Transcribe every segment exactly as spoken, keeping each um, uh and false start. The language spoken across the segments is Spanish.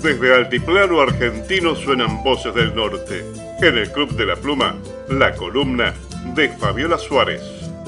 Desde Altiplano Argentino suenan voces del norte. En el Club de la Pluma, la columna de Fabiola Suárez.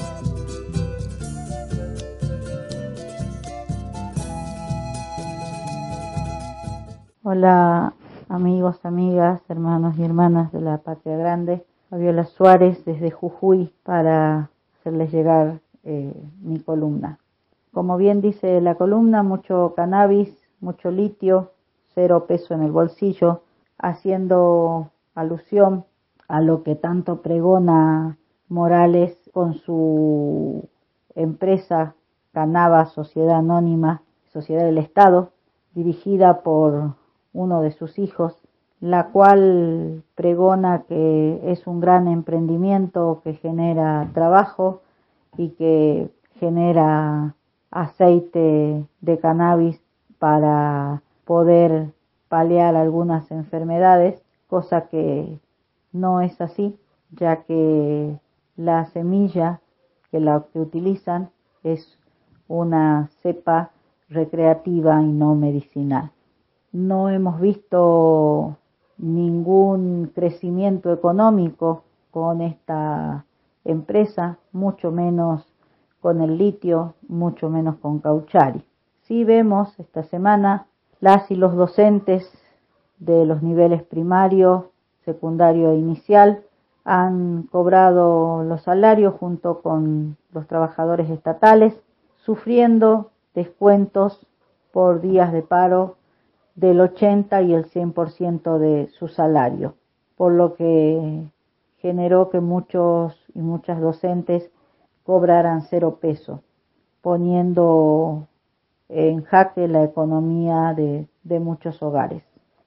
Hola amigos, amigas, hermanos y hermanas de la Patria Grande. Fabiola Suárez desde Jujuy para hacerles llegar eh, mi columna. Como bien dice la columna, mucho cannabis, mucho litio, cero peso en el bolsillo, haciendo alusión a lo que tanto pregona Morales con su empresa Canava Sociedad Anónima, Sociedad del Estado, dirigida por uno de sus hijos, la cual pregona que es un gran emprendimiento que genera trabajo y que genera aceite de cannabis para poder paliar algunas enfermedades, cosa que no es así, ya que la semilla que la que utilizan es una cepa recreativa y no medicinal. No hemos visto ningún crecimiento económico con esta empresa, mucho menos con el litio, mucho menos con Cauchari. Sí vemos esta semana las y los docentes de los niveles primario, secundario e inicial han cobrado los salarios junto con los trabajadores estatales, sufriendo descuentos por días de paro del ochenta y el cien por ciento de su salario, por lo que generó que muchos y muchas docentes cobraran cero peso, poniendo en jaque la economía de, de muchos hogares.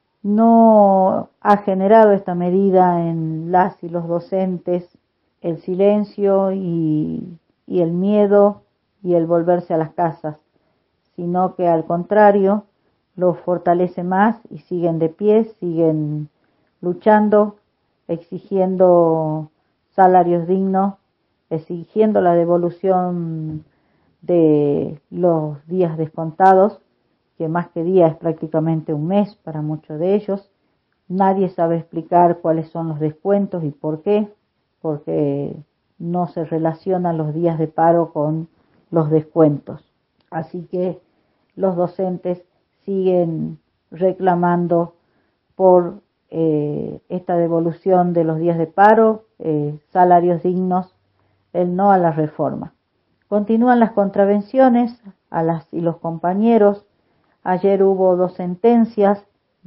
No ha generado esta medida en las y los docentes el silencio y, y el miedo y el volverse a las casas, sino que al contrario, los fortalece más y siguen de pie, siguen luchando, exigiendo salarios dignos, exigiendo la devolución de los días descontados, que más que día es prácticamente un mes para muchos de ellos. Nadie sabe explicar cuáles son los descuentos y por qué, porque no se relacionan los días de paro con los descuentos. Así que los docentes siguen reclamando por eh, esta devolución de los días de paro, eh, salarios dignos, el no a la reforma. Continúan las contravenciones a las y los compañeros. Ayer hubo dos sentencias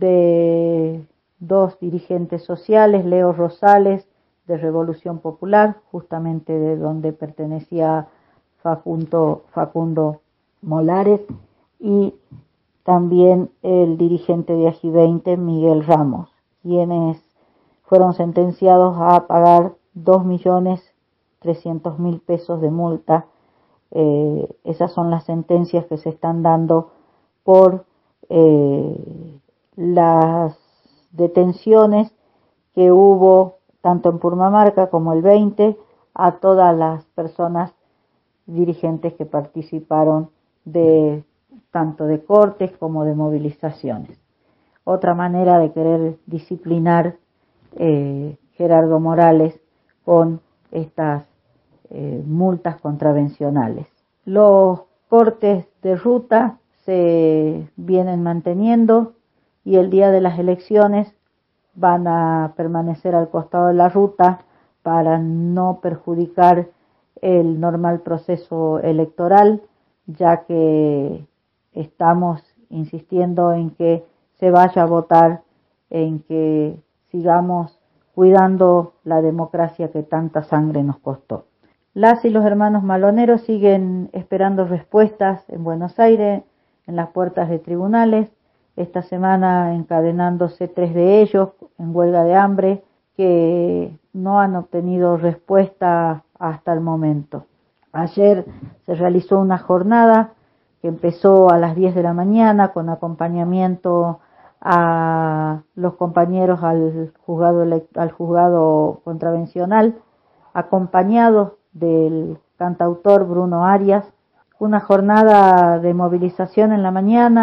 de dos dirigentes sociales, Leo Rosales de Revolución Popular, justamente de donde pertenecía Facundo, Facundo Molares, y también el dirigente de A G I veinte, Miguel Ramos, quienes fueron sentenciados a pagar dos millones trescientos mil pesos de multa. Eh, esas son las sentencias que se están dando por eh, las detenciones que hubo tanto en Purmamarca como el veinte a todas las personas dirigentes que participaron de tanto de cortes como de movilizaciones. Otra manera de querer disciplinar eh, Gerardo Morales con estas eh, multas contravencionales. Los cortes de ruta se vienen manteniendo y el día de las elecciones van a permanecer al costado de la ruta para no perjudicar el normal proceso electoral, ya que estamos insistiendo en que se vaya a votar, en que sigamos cuidando la democracia que tanta sangre nos costó. Las y los hermanos maloneros siguen esperando respuestas en Buenos Aires, en las puertas de tribunales. Esta semana encadenándose tres de ellos en huelga de hambre que no han obtenido respuesta hasta el momento. Ayer se realizó una jornada que empezó a las diez de la mañana con acompañamiento a los compañeros al juzgado, al juzgado contravencional, acompañados del cantautor Bruno Arias. Una jornada de movilización en la mañana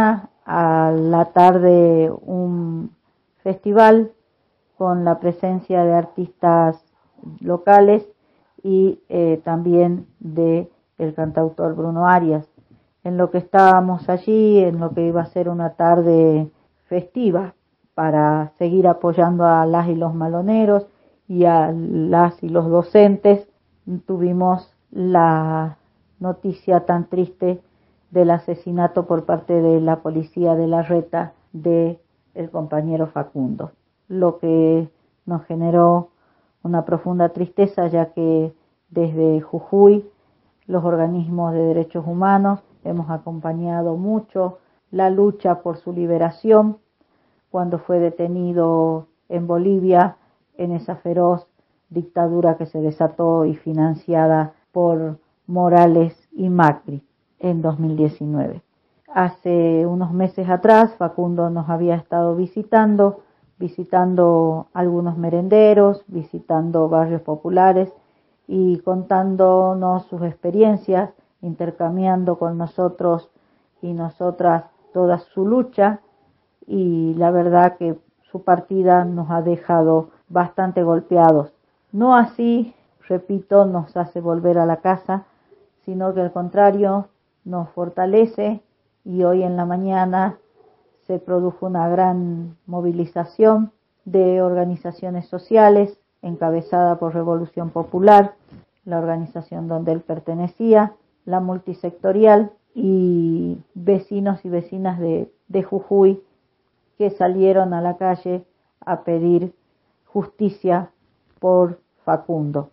a la tarde un festival con la presencia de artistas locales y eh, también de el cantautor Bruno Arias. En lo que estábamos allí, en lo que iba a ser una tarde festiva para seguir apoyando a las y los maloneros y a las y los docentes, tuvimos la noticia tan triste del asesinato por parte de la policía de Larreta de el compañero Facundo, lo que nos generó una profunda tristeza, ya que desde Jujuy los organismos de derechos humanos hemos acompañado mucho la lucha por su liberación cuando fue detenido en Bolivia en esa feroz dictadura que se desató y financiada por Morales y Macri en dos mil diecinueve. Hace unos meses atrás Facundo nos había estado visitando, visitando algunos merenderos, visitando barrios populares y contándonos sus experiencias, intercambiando con nosotros y nosotras toda su lucha, y la verdad que su partida nos ha dejado bastante golpeados. No así, repito, nos hace volver a la casa, sino que al contrario nos fortalece, y hoy en la mañana se produjo una gran movilización de organizaciones sociales encabezada por Revolución Popular, la organización donde él pertenecía, la multisectorial y vecinos y vecinas de, de Jujuy que salieron a la calle a pedir justicia por Facundo.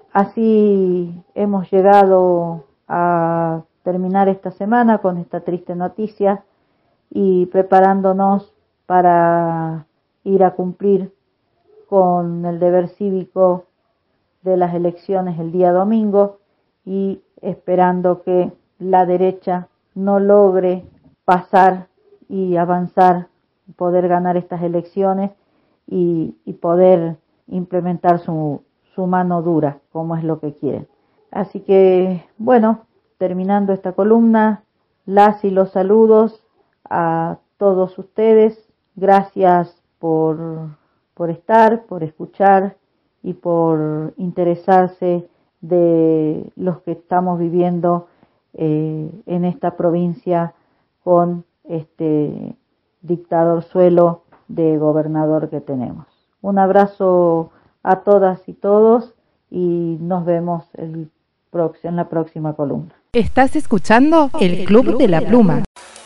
Así hemos llegado a terminar esta semana con esta triste noticia y preparándonos para ir a cumplir con el deber cívico de las elecciones el día domingo y esperando que la derecha no logre pasar y avanzar, poder ganar estas elecciones y, y poder implementar su, su mano dura, como es lo que quieren. Así que, bueno, terminando esta columna, las y los saludos a todos ustedes. Gracias por, por estar, por escuchar y por interesarse de los que estamos viviendo eh, en esta provincia con este dictador suelo de gobernador que tenemos. Un abrazo a todas y todos y nos vemos el prox- en la próxima columna. Estás escuchando El Club de la Pluma.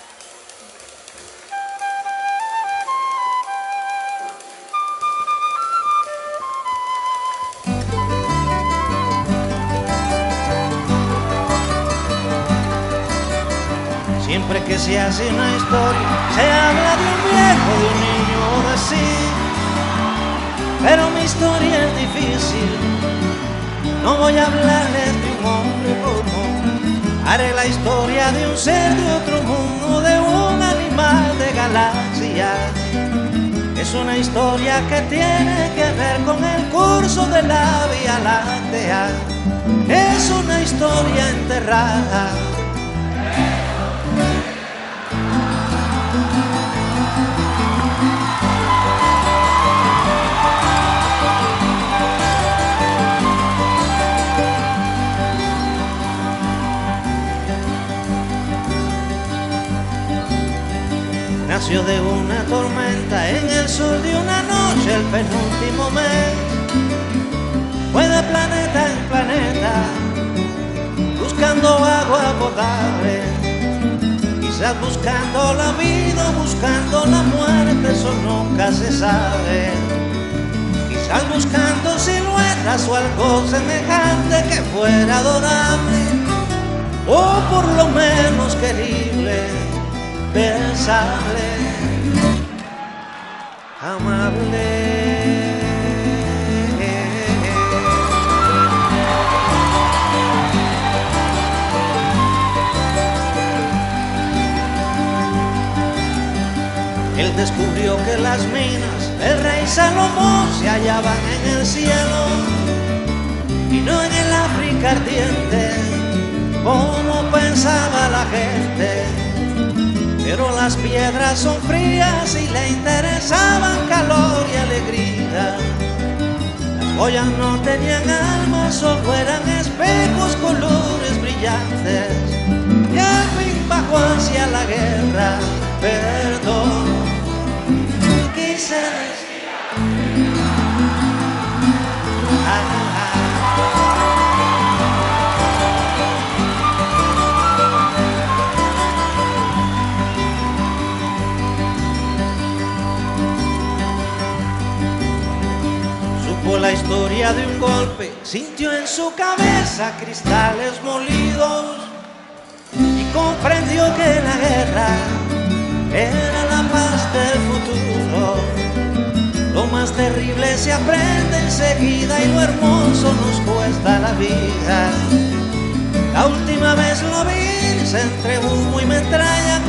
Siempre que se hace una historia, se habla de un viejo, de un niño o de sí. Pero mi historia es difícil, no voy a hablarles de un hombre común. Haré la historia de un ser de otro mundo, de un animal de galaxia. Es una historia que tiene que ver con el curso de la Vía Láctea. Es una historia enterrada. Nació de una tormenta en el sol de una noche el penúltimo mes. Fue de planeta en planeta buscando agua potable, quizás buscando la vida, buscando la muerte, eso nunca se sabe. Quizás buscando siluetas o algo semejante que fuera adorable o por lo menos querible, pensable, amable. Él descubrió que las minas del rey Salomón se hallaban en el cielo y no en el África ardiente, como pensaba la gente. Pero la las piedras son frías y le interesaban calor y alegría. Las joyas no tenían alma, solo eran espejos, colores brillantes. Y al fin bajó hacia la guerra, perdón, quise decir. Ah, ah. Supo la historia de un golpe, sintió en su cabeza cristales molidos y comprendió que la guerra era la paz del futuro. Lo más terrible se aprende enseguida y lo hermoso nos cuesta la vida. La última vez lo vi entre humo y metralla,